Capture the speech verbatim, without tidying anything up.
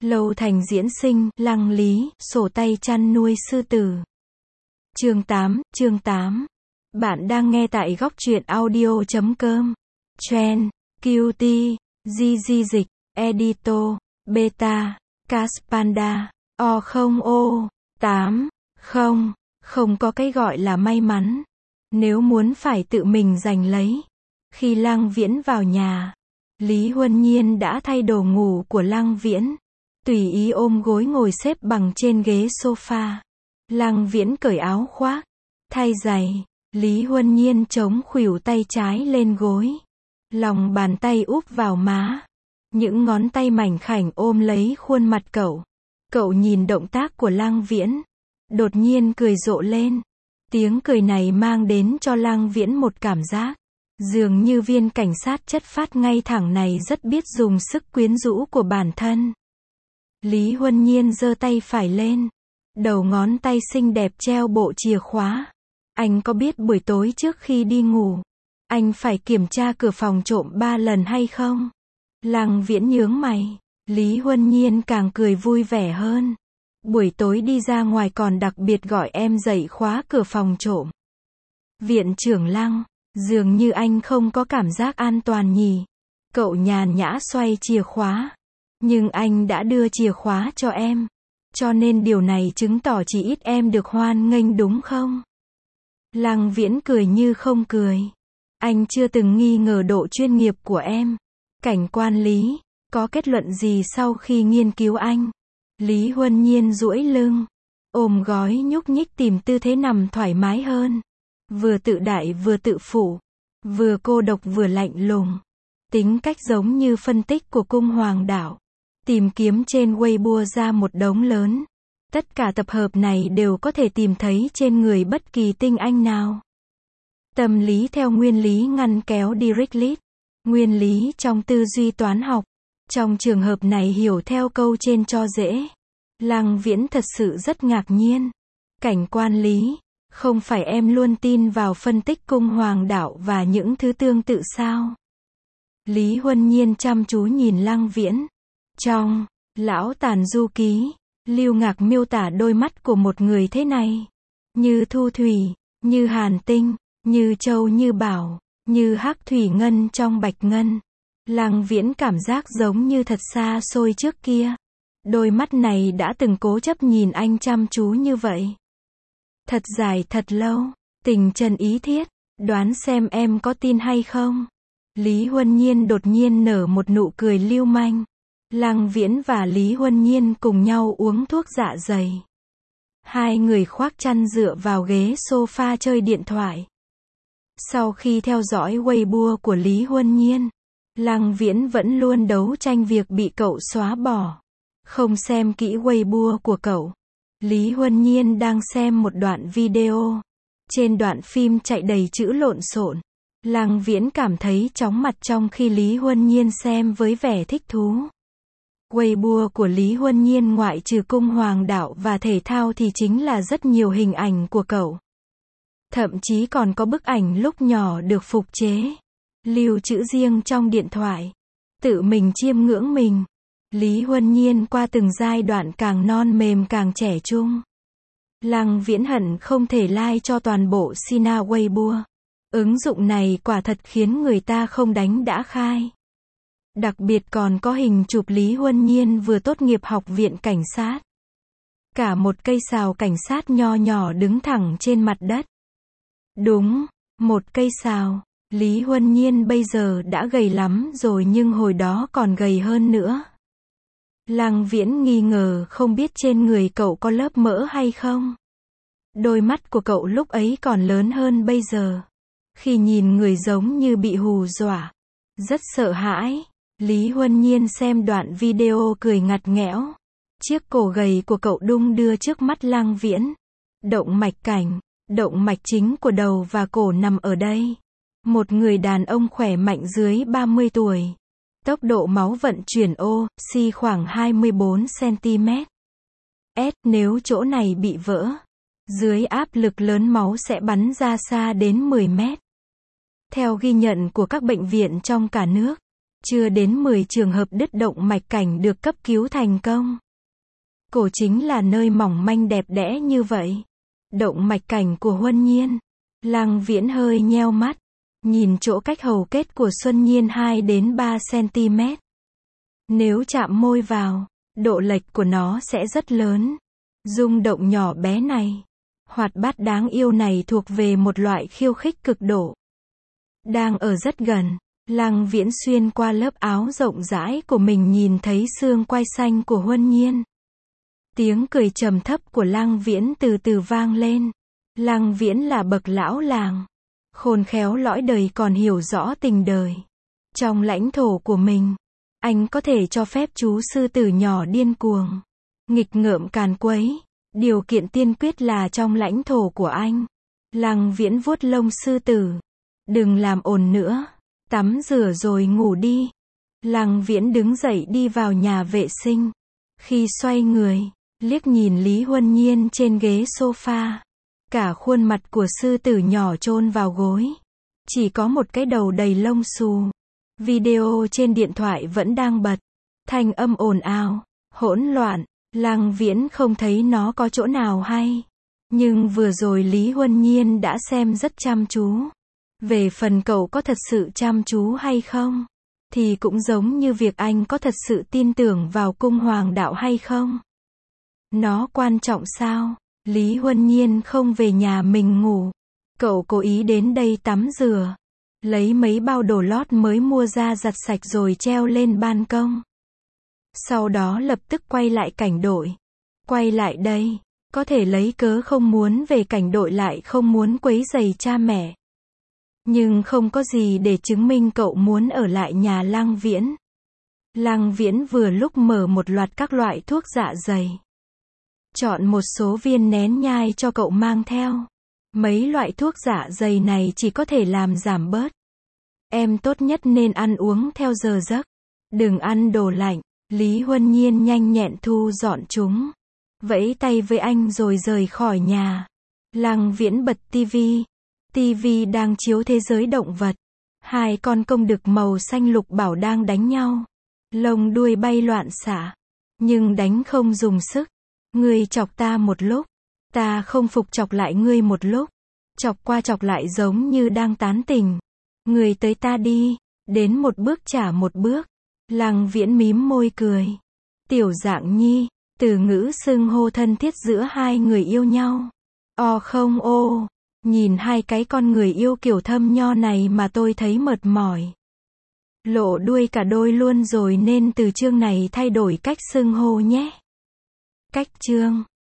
Lâu Thành diễn sinh, Lăng Lý, sổ tay chăn nuôi sư tử. Chương tám, chương tám. Bạn đang nghe tại góc truyện audio chấm com. Trend, quy tê, gi gi dịch, Edito, Beta, Caspanda, O không O, tám, không, không có cái gọi là may mắn. Nếu muốn phải tự mình giành lấy. Khi Lăng Viễn vào nhà, Lý Huân Nhiên đã thay đồ ngủ của Lăng Viễn. Tùy ý ôm gối ngồi xếp bằng trên ghế sofa. Lăng Viễn cởi áo khoác, thay giày. Lý Huân Nhiên chống khuỷu tay trái lên gối. Lòng bàn tay úp vào má. Những ngón tay mảnh khảnh ôm lấy khuôn mặt cậu. Cậu nhìn động tác của Lăng Viễn. Đột nhiên cười rộ lên. Tiếng cười này mang đến cho Lăng Viễn một cảm giác. Dường như viên cảnh sát chất phác ngay thẳng này rất biết dùng sức quyến rũ của bản thân. Lý Huân Nhiên giơ tay phải lên. Đầu ngón tay xinh đẹp treo bộ chìa khóa. Anh có biết buổi tối trước khi đi ngủ, anh phải kiểm tra cửa phòng trộm ba lần hay không? Lăng Viễn nhướng mày. Lý Huân Nhiên càng cười vui vẻ hơn. Buổi tối đi ra ngoài còn đặc biệt gọi em dậy khóa cửa phòng trộm. Viện trưởng Lăng, dường như anh không có cảm giác an toàn nhỉ? Cậu nhàn nhã xoay chìa khóa. Nhưng anh đã đưa chìa khóa cho em. Cho nên điều này chứng tỏ chỉ ít em được hoan nghênh đúng không? Lăng Viễn cười như không cười. Anh chưa từng nghi ngờ độ chuyên nghiệp của em. Cảnh quan Lý, có kết luận gì sau khi nghiên cứu anh? Lý Huân Nhiên duỗi lưng, ôm gói nhúc nhích tìm tư thế nằm thoải mái hơn. Vừa tự đại vừa tự phụ. Vừa cô độc vừa lạnh lùng. Tính cách giống như phân tích của cung hoàng đạo. Tìm kiếm trên Weibo ra một đống lớn. Tất cả tập hợp này đều có thể tìm thấy trên người bất kỳ tinh anh nào. Tâm lý theo nguyên lý ngăn kéo Dirichlet. Nguyên lý trong tư duy toán học. Trong trường hợp này hiểu theo câu trên cho dễ. Lăng Viễn thật sự rất ngạc nhiên. Cảnh quan Lý, không phải em luôn tin vào phân tích cung hoàng đạo và những thứ tương tự sao? Lý Huân Nhiên chăm chú nhìn Lăng Viễn. Trong Lão Tàn Du Ký, Lưu Ngạc miêu tả đôi mắt của một người thế này. Như thu thủy, như hàn tinh, như châu như bảo, như hắc thủy ngân trong bạch ngân. Lăng Viễn cảm giác giống như thật xa xôi trước kia. Đôi mắt này đã từng cố chấp nhìn anh chăm chú như vậy. Thật dài thật lâu, tình chân ý thiết, đoán xem em có tin hay không? Lý Huân Nhiên đột nhiên nở một nụ cười lưu manh. Lăng Viễn và Lý Huân Nhiên cùng nhau uống thuốc dạ dày. Hai người khoác chăn dựa vào ghế sofa chơi điện thoại. Sau khi theo dõi Weibo của Lý Huân Nhiên, Lăng Viễn vẫn luôn đấu tranh việc bị cậu xóa bỏ. Không xem kỹ Weibo của cậu. Lý Huân Nhiên đang xem một đoạn video. Trên đoạn phim chạy đầy chữ lộn xộn. Lăng Viễn cảm thấy chóng mặt trong khi Lý Huân Nhiên xem với vẻ thích thú. Weibo của Lý Huân Nhiên ngoại trừ cung hoàng đạo và thể thao thì chính là rất nhiều hình ảnh của cậu. Thậm chí còn có bức ảnh lúc nhỏ được phục chế, lưu trữ riêng trong điện thoại. Tự mình chiêm ngưỡng mình. Lý Huân Nhiên qua từng giai đoạn càng non mềm càng trẻ trung. Lăng Viễn hận không thể like cho toàn bộ Sina Weibo. Ứng dụng này quả thật khiến người ta không đánh đã khai. Đặc biệt còn có hình chụp Lý Huân Nhiên vừa tốt nghiệp học viện cảnh sát. Cả một cây sào cảnh sát nho nhỏ đứng thẳng trên mặt đất. Đúng, một cây sào. Lý Huân Nhiên bây giờ đã gầy lắm rồi nhưng hồi đó còn gầy hơn nữa. Lăng Viễn nghi ngờ không biết trên người cậu có lớp mỡ hay không. Đôi mắt của cậu lúc ấy còn lớn hơn bây giờ. Khi nhìn người giống như bị hù dọa. Rất sợ hãi. Lý Huân Nhiên xem đoạn video cười ngặt nghẽo. Chiếc cổ gầy của cậu đung đưa trước mắt Lăng Viễn. Động mạch cảnh, động mạch chính của đầu và cổ nằm ở đây. Một người đàn ông khỏe mạnh dưới ba mươi tuổi. Tốc độ máu vận chuyển oxy khoảng hai mươi bốn xăng-ti-mét. S nếu chỗ này bị vỡ. Dưới áp lực lớn máu sẽ bắn ra xa đến mười mét. Theo ghi nhận của các bệnh viện trong cả nước. chưa đến mười trường hợp đứt động mạch cảnh được cấp cứu thành công. Cổ chính là nơi mỏng manh đẹp đẽ như vậy. Động mạch cảnh của Huân Nhiên. Lăng Viễn hơi nheo mắt, nhìn chỗ cách hầu kết của Xuân Nhiên hai đến ba xăng-ti-mét. Nếu chạm môi vào, độ lệch của nó sẽ rất lớn. Rung động nhỏ bé này, hoạt bát đáng yêu này thuộc về một loại khiêu khích cực độ. Đang ở rất gần, Lăng Viễn xuyên qua lớp áo rộng rãi của mình nhìn thấy xương quai xanh của Huân Nhiên. Tiếng cười trầm thấp của Lăng Viễn từ từ vang lên. Lăng Viễn là bậc lão làng, khôn khéo lõi đời còn hiểu rõ tình đời. Trong lãnh thổ của mình, anh có thể cho phép chú sư tử nhỏ điên cuồng, nghịch ngợm càn quấy. Điều kiện tiên quyết là trong lãnh thổ của anh. Lăng Viễn vuốt lông sư tử. Đừng làm ồn nữa. Tắm rửa rồi ngủ đi. Lăng Viễn đứng dậy đi vào nhà vệ sinh. Khi xoay người, liếc nhìn Lý Huân Nhiên trên ghế sofa. Cả khuôn mặt của sư tử nhỏ chôn vào gối. Chỉ có một cái đầu đầy lông xù. Video trên điện thoại vẫn đang bật. Thanh âm ồn ào, hỗn loạn. Lăng Viễn không thấy nó có chỗ nào hay. Nhưng vừa rồi Lý Huân Nhiên đã xem rất chăm chú. Về phần cậu có thật sự chăm chú hay không, thì cũng giống như việc anh có thật sự tin tưởng vào cung hoàng đạo hay không. Nó quan trọng sao? Lý Huân Nhiên không về nhà mình ngủ. Cậu cố ý đến đây tắm rửa. Lấy mấy bao đồ lót mới mua ra giặt sạch rồi treo lên ban công. Sau đó lập tức quay lại cảnh đội. Quay lại đây, có thể lấy cớ không muốn về cảnh đội lại không muốn quấy rầy cha mẹ. Nhưng không có gì để chứng minh cậu muốn ở lại nhà Lăng Viễn. Lăng Viễn vừa lúc mở một loạt các loại thuốc dạ dày. Chọn một số viên nén nhai cho cậu mang theo. Mấy loại thuốc dạ dày này chỉ có thể làm giảm bớt. Em tốt nhất nên ăn uống theo giờ giấc. Đừng ăn đồ lạnh. Lý Huân Nhiên nhanh nhẹn thu dọn chúng. Vẫy tay với anh rồi rời khỏi nhà. Lăng Viễn bật tivi. Tivi đang chiếu thế giới động vật. Hai con công đực màu xanh lục bảo đang đánh nhau. Lông đuôi bay loạn xạ. Nhưng đánh không dùng sức. Ngươi chọc ta một lúc. Ta không phục chọc lại ngươi một lúc. Chọc qua chọc lại giống như đang tán tỉnh. Ngươi tới ta đi. Đến một bước trả một bước. Lăng Viễn mím môi cười. Tiểu Dạng Nhi. Từ ngữ xưng hô thân thiết giữa hai người yêu nhau. O không ô. Nhìn hai cái con người yêu kiểu thâm nho này mà tôi thấy mệt mỏi. Lộ đuôi cả đôi luôn rồi nên từ chương này thay đổi cách xưng hô nhé. Cách chương.